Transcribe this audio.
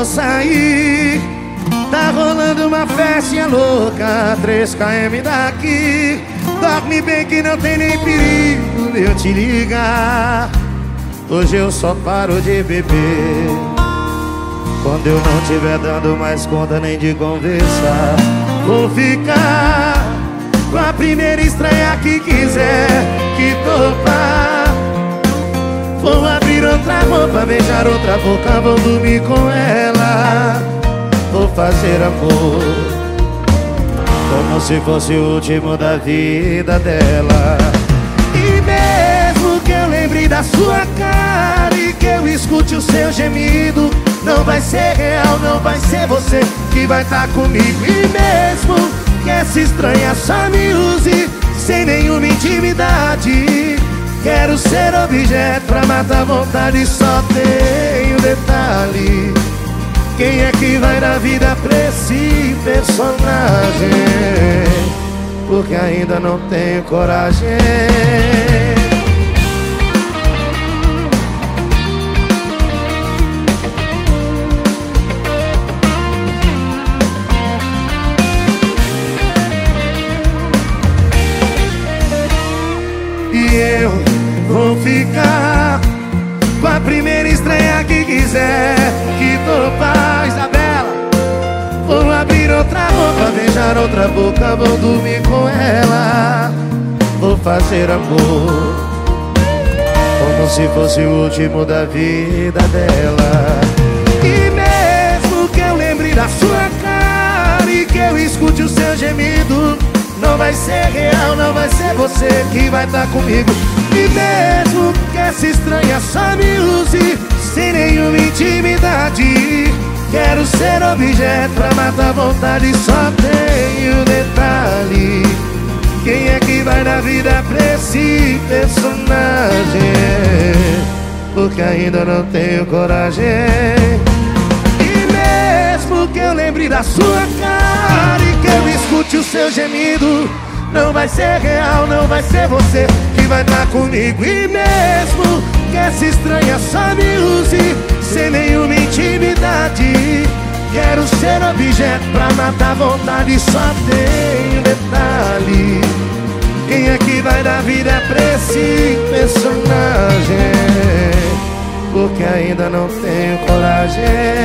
sair. Tá rolando uma festinha louca 3 km daqui. Dorme bem que não tem nem perigo de eu te ligar. Hoje eu só paro de beber quando eu não tiver dando mais conta nem de conversar. Vou ficar com a primeira estranha que quiser, que topar. Vou abrir outra roupa, beijar outra boca, vou dormir com ela. Vou fazer amor como se fosse o último da vida dela. E mesmo que eu lembre da sua cara e que eu escute o seu gemido, não vai ser real, não vai ser você que vai estar comigo. E mesmo que essa estranha só me use sem nenhuma intimidade, quero ser objeto pra matar a vontade. Só tem um detalhe: quem é que vai dar vida pra esse personagem? Porque ainda não tenho coragem. E eu vou ficar com a primeira estranha que quiser, que topar, Isabela. Vou abrir outra roupa, beijar outra boca, vou dormir com ela. Vou fazer amor como se fosse o último da vida dela. E mesmo que eu lembre da sua cara e que eu escute o seu gemido, não vai ser real, não vai ser você que vai estar comigo. E mesmo que essa estranha só me use sem nenhuma intimidade, quero ser objeto pra matar a vontade. Só tem um detalhe: quem é que vai dar vida pra esse personagem? Porque ainda não tenho coragem. E mesmo que eu lembre da sua cara e que eu escute o seu gemido, não vai ser real, não vai ser você que vai estar comigo. E mesmo que essa estranha só me use sem nenhuma intimidade, quero ser objeto pra matar a vontade. Só tem um detalhe: quem é que vai dar vida pra esse personagem? Porque ainda não tenho coragem.